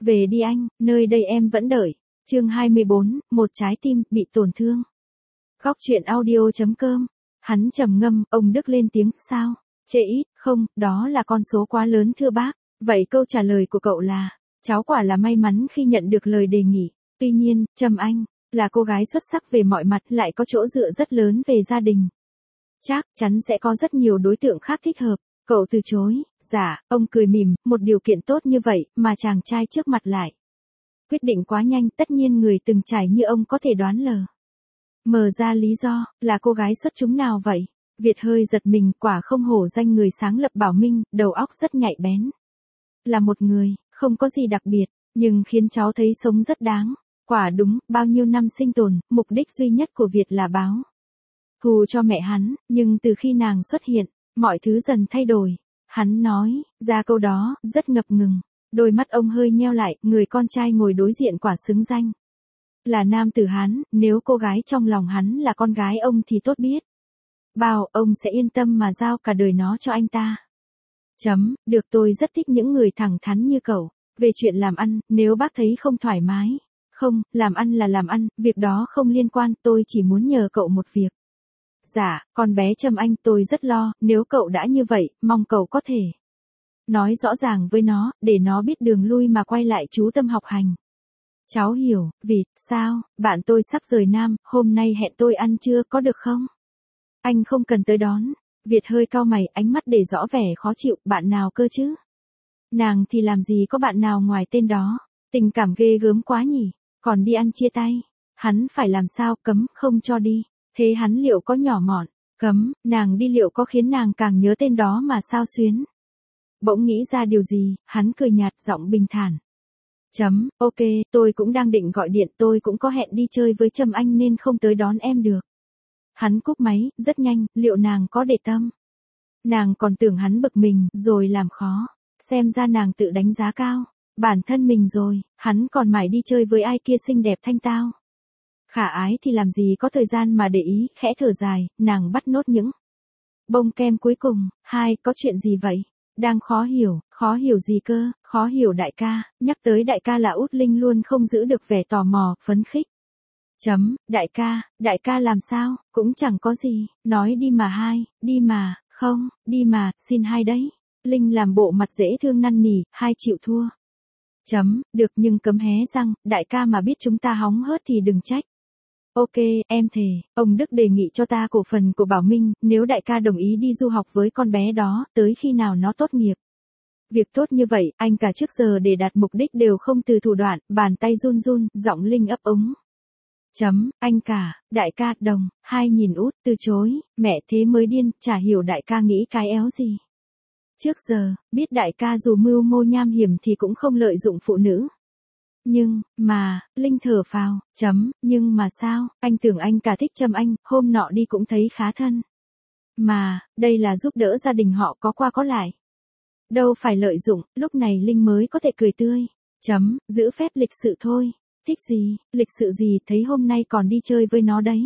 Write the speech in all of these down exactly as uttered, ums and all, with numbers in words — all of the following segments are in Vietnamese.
Về đi anh, nơi đây em vẫn đợi. Chương hai mươi bốn, một trái tim bị tổn thương. Góc truyện audio chấm com. Hắn trầm ngâm, ông Đức lên tiếng, sao? Trễ ít, không, đó là con số quá lớn thưa bác. Vậy câu trả lời của cậu là, cháu quả là may mắn khi nhận được lời đề nghị. Tuy nhiên, Trâm Anh, là cô gái xuất sắc về mọi mặt, lại có chỗ dựa rất lớn về gia đình. Chắc chắn sẽ có rất nhiều đối tượng khác thích hợp. Cậu từ chối, dạ, ông cười mỉm, một điều kiện tốt như vậy, mà chàng trai trước mặt lại. Quyết định quá nhanh, tất nhiên người từng trải như ông có thể đoán lờ. Mở ra lý do, là cô gái xuất chúng nào vậy? Việt hơi giật mình, quả không hổ danh người sáng lập Bảo Minh, đầu óc rất nhạy bén. Là một người, không có gì đặc biệt, nhưng khiến cháu thấy sống rất đáng. Quả đúng, bao nhiêu năm sinh tồn, mục đích duy nhất của Việt là báo thù cho mẹ hắn, nhưng từ khi nàng xuất hiện, mọi thứ dần thay đổi. Hắn nói ra câu đó, rất ngập ngừng. Đôi mắt ông hơi nheo lại, người con trai ngồi đối diện quả xứng danh. Là nam tử Hán, nếu cô gái trong lòng hắn là con gái ông thì tốt biết. Bao, ông sẽ yên tâm mà giao cả đời nó cho anh ta. Chấm, được, tôi rất thích những người thẳng thắn như cậu. Về chuyện làm ăn, nếu bác thấy không thoải mái. Không, làm ăn là làm ăn, việc đó không liên quan, tôi chỉ muốn nhờ cậu một việc. Dạ, con bé Trâm Anh, tôi rất lo, nếu cậu đã như vậy, mong cậu có thể nói rõ ràng với nó, để nó biết đường lui mà quay lại chú tâm học hành. Cháu hiểu, Vịt, sao, bạn tôi sắp rời Nam, hôm nay hẹn tôi ăn trưa có được không? Anh không cần tới đón. Việt hơi cau mày, ánh mắt để rõ vẻ khó chịu, bạn nào cơ chứ? Nàng thì làm gì có bạn nào ngoài tên đó, tình cảm ghê gớm quá nhỉ, còn đi ăn chia tay. Hắn phải làm sao, cấm, không cho đi. Thế hắn liệu có nhỏ mọn, cấm, nàng đi liệu có khiến nàng càng nhớ tên đó mà sao xuyến. Bỗng nghĩ ra điều gì, hắn cười nhạt, giọng bình thản. Chấm, ok, tôi cũng đang định gọi điện, tôi cũng có hẹn đi chơi với Trâm Anh nên không tới đón em được. Hắn cúp máy, rất nhanh, liệu nàng có để tâm? Nàng còn tưởng hắn bực mình, rồi làm khó. Xem ra nàng tự đánh giá cao bản thân mình rồi, hắn còn mải đi chơi với ai kia xinh đẹp thanh tao. Khả ái thì làm gì có thời gian mà để ý, khẽ thở dài, nàng bắt nốt những bông kem cuối cùng. Hai, có chuyện gì vậy? Đang khó hiểu, khó hiểu gì cơ? Khó hiểu đại ca, nhắc tới đại ca là Út Linh luôn không giữ được vẻ tò mò, phấn khích. Chấm, đại ca, đại ca làm sao? Cũng chẳng có gì, nói đi mà hai, đi mà, không, đi mà, xin hai đấy. Linh làm bộ mặt dễ thương năn nỉ, hai chịu thua. Chấm, được, nhưng cấm hé răng, đại ca mà biết chúng ta hóng hớt thì đừng trách. Ok, em thề, ông Đức đề nghị cho ta cổ phần của Bảo Minh, nếu đại ca đồng ý đi du học với con bé đó, tới khi nào nó tốt nghiệp. Việc tốt như vậy, anh cả trước giờ để đạt mục đích đều không từ thủ đoạn, bàn tay run run, giọng Linh ấp úng. Chấm, anh cả, đại ca, đồng, hai nhìn Út, từ chối, mẹ thế mới điên, chả hiểu đại ca nghĩ cái éo gì. Trước giờ, biết đại ca dù mưu mô nham hiểm thì cũng không lợi dụng phụ nữ. Nhưng, mà, Linh thở phào, chấm, nhưng mà sao, anh tưởng anh cả thích Trâm Anh, hôm nọ đi cũng thấy khá thân. Mà, đây là giúp đỡ gia đình họ có qua có lại. Đâu phải lợi dụng, lúc này Linh mới có thể cười tươi. Chấm, giữ phép lịch sự thôi. Thích gì, lịch sự gì, thấy hôm nay còn đi chơi với nó đấy.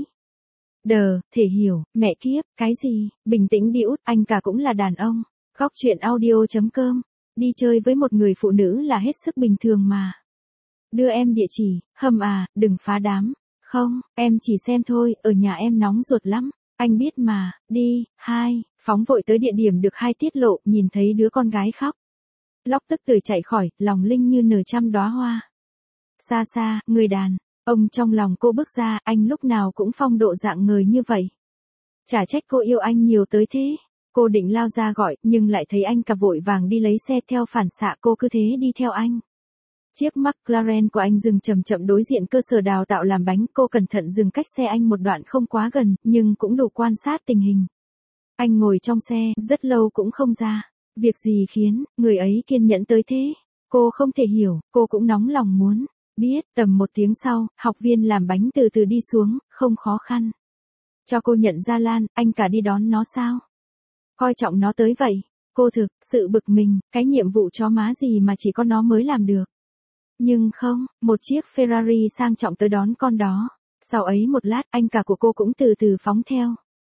Đờ, thể hiểu, mẹ kiếp, cái gì, bình tĩnh đi Út, anh cả cũng là đàn ông. Góc truyện audio chấm com, đi chơi với một người phụ nữ là hết sức bình thường mà. Đưa em địa chỉ, hầm à, đừng phá đám. Không, em chỉ xem thôi, ở nhà em nóng ruột lắm. Anh biết mà, đi, hai, phóng vội tới địa điểm được hai tiết lộ, nhìn thấy đứa con gái khóc. Lóc tức tưởi chạy khỏi, lòng Linh như nở trăm đóa hoa. Xa xa, người đàn, ông trong lòng cô bước ra, anh lúc nào cũng phong độ dạng người như vậy. Chả trách cô yêu anh nhiều tới thế. Cô định lao ra gọi, nhưng lại thấy anh cả vội vàng đi lấy xe, theo phản xạ cô cứ thế đi theo anh. Chiếc McLaren của anh dừng chậm chậm đối diện cơ sở đào tạo làm bánh, cô cẩn thận dừng cách xe anh một đoạn không quá gần, nhưng cũng đủ quan sát tình hình. Anh ngồi trong xe, rất lâu cũng không ra. Việc gì khiến người ấy kiên nhẫn tới thế? Cô không thể hiểu, cô cũng nóng lòng muốn biết. Tầm một tiếng sau, học viên làm bánh từ từ đi xuống, không khó khăn. Cho cô nhận ra Lan, anh cả đi đón nó sao? Coi trọng nó tới vậy. Cô thực sự bực mình, cái nhiệm vụ chó má gì mà chỉ có nó mới làm được. Nhưng không, một chiếc Ferrari sang trọng tới đón con đó. Sau ấy một lát, anh cả của cô cũng từ từ phóng theo.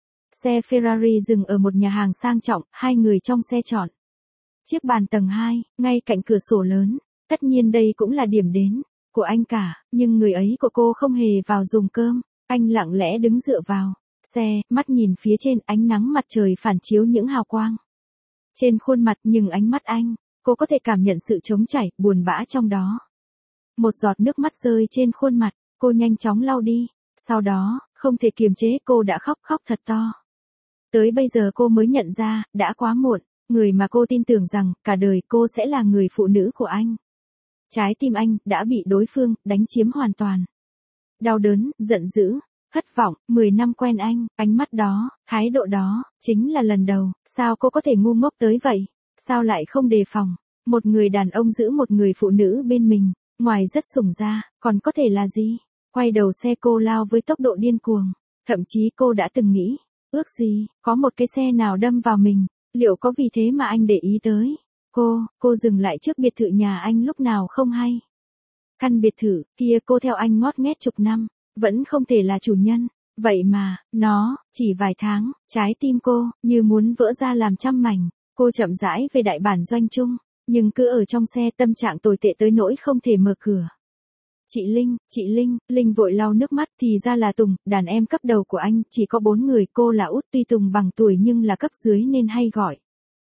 Xe Ferrari dừng ở một nhà hàng sang trọng, hai người trong xe chọn chiếc bàn tầng hai, ngay cạnh cửa sổ lớn. Tất nhiên đây cũng là điểm đến của anh cả, nhưng người ấy của cô không hề vào dùng cơm. Anh lặng lẽ đứng dựa vào xe, mắt nhìn phía trên, ánh nắng mặt trời phản chiếu những hào quang trên khuôn mặt, nhưng ánh mắt anh, cô có thể cảm nhận sự trống trải, buồn bã trong đó. Một giọt nước mắt rơi trên khuôn mặt, cô nhanh chóng lau đi, sau đó, không thể kiềm chế, cô đã khóc khóc thật to. Tới bây giờ cô mới nhận ra, đã quá muộn, người mà cô tin tưởng rằng, cả đời cô sẽ là người phụ nữ của anh. Trái tim anh, đã bị đối phương, đánh chiếm hoàn toàn. Đau đớn, giận dữ, thất vọng, mười năm quen anh, ánh mắt đó, thái độ đó, chính là lần đầu, sao cô có thể ngu ngốc tới vậy? Sao lại không đề phòng? Một người đàn ông giữ một người phụ nữ bên mình, ngoài rất sủng ra, còn có thể là gì? Quay đầu xe cô lao với tốc độ điên cuồng, thậm chí cô đã từng nghĩ, ước gì, có một cái xe nào đâm vào mình, liệu có vì thế mà anh để ý tới? Cô, cô dừng lại trước biệt thự nhà anh lúc nào không hay. Căn biệt thự kia cô theo anh ngót nghét chục năm, vẫn không thể là chủ nhân. Vậy mà, nó, chỉ vài tháng, trái tim cô, như muốn vỡ ra làm trăm mảnh. Cô chậm rãi về đại bản doanh chung, nhưng cứ ở trong xe tâm trạng tồi tệ tới nỗi không thể mở cửa. Chị Linh, chị Linh, Linh vội lau nước mắt, thì ra là Tùng, đàn em cấp đầu của anh, chỉ có bốn người, cô là út, tuy Tùng bằng tuổi nhưng là cấp dưới nên hay gọi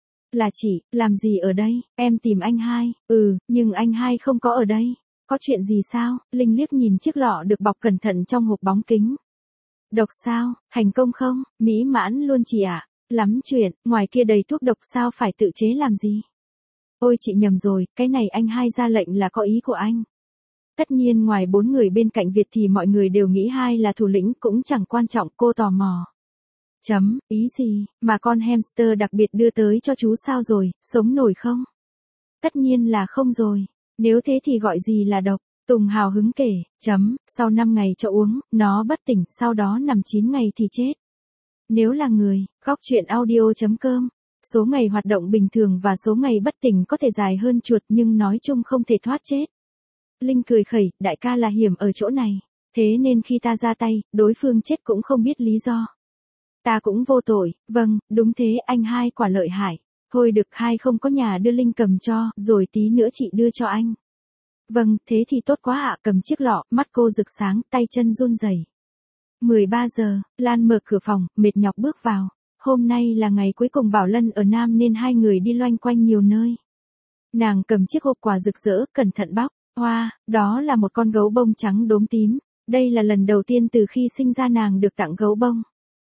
là chị. Làm gì ở đây? Em tìm anh hai. Ừ, nhưng anh hai không có ở đây. Có chuyện gì sao? Linh liếc nhìn chiếc lọ được bọc cẩn thận trong hộp bóng kính. Độc sao? Thành công không? Mỹ mãn luôn chị ạ. Lắm chuyện, ngoài kia đầy thuốc độc sao phải tự chế làm gì? Ôi chị nhầm rồi, cái này anh hai ra lệnh là có ý của anh. Tất nhiên ngoài bốn người bên cạnh Việt thì mọi người đều nghĩ hai là thủ lĩnh, cũng chẳng quan trọng, cô tò mò. Chấm, ý gì, mà con hamster đặc biệt đưa tới cho chú sao rồi, sống nổi không? Tất nhiên là không rồi, nếu thế thì gọi gì là độc? Tùng hào hứng kể, chấm, sau năm ngày cho uống, nó bất tỉnh, sau đó nằm chín ngày thì chết. Nếu là người, góc chuyện audio.com, số ngày hoạt động bình thường và số ngày bất tỉnh có thể dài hơn chuột nhưng nói chung không thể thoát chết. Linh cười khẩy, đại ca là hiểm ở chỗ này, thế nên khi ta ra tay, đối phương chết cũng không biết lý do. Ta cũng vô tội, vâng, đúng thế, anh hai quả lợi hại. Thôi được, hai không có nhà đưa Linh cầm cho, rồi tí nữa chị đưa cho anh. Vâng, thế thì tốt quá ạ, cầm chiếc lọ, mắt cô rực sáng, tay chân run rẩy. mười ba giờ, Lan mở cửa phòng, mệt nhọc bước vào. Hôm nay là ngày cuối cùng Bảo Lân ở Nam nên hai người đi loanh quanh nhiều nơi. Nàng cầm chiếc hộp quà rực rỡ, cẩn thận bóc. Hoa, wow, đó là một con gấu bông trắng đốm tím. Đây là lần đầu tiên từ khi sinh ra nàng được tặng gấu bông.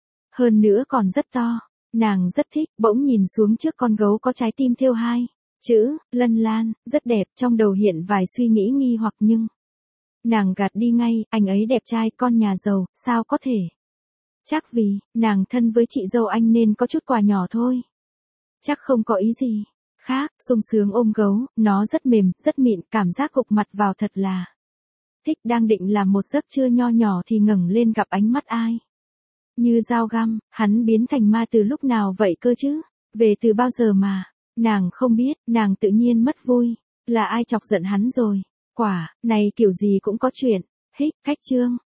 Hơn nữa còn rất to. Nàng rất thích, bỗng nhìn xuống trước con gấu có trái tim thêu hai chữ, Lân Lan, rất đẹp, trong đầu hiện vài suy nghĩ nghi hoặc nhưng. Nàng gạt đi ngay, anh ấy đẹp trai, con nhà giàu, sao có thể. Chắc vì, nàng thân với chị dâu anh nên có chút quà nhỏ thôi. Chắc không có ý gì khác, sung sướng ôm gấu, nó rất mềm, rất mịn, cảm giác gục mặt vào thật là thích. Đang định làm một giấc trưa nho nhỏ thì ngẩng lên gặp ánh mắt ai. Như dao găm, hắn biến thành ma từ lúc nào vậy cơ chứ? Về từ bao giờ mà? Nàng không biết, nàng tự nhiên mất vui. Là ai chọc giận hắn rồi? Quả, này kiểu gì cũng có chuyện. Hích, khách trương.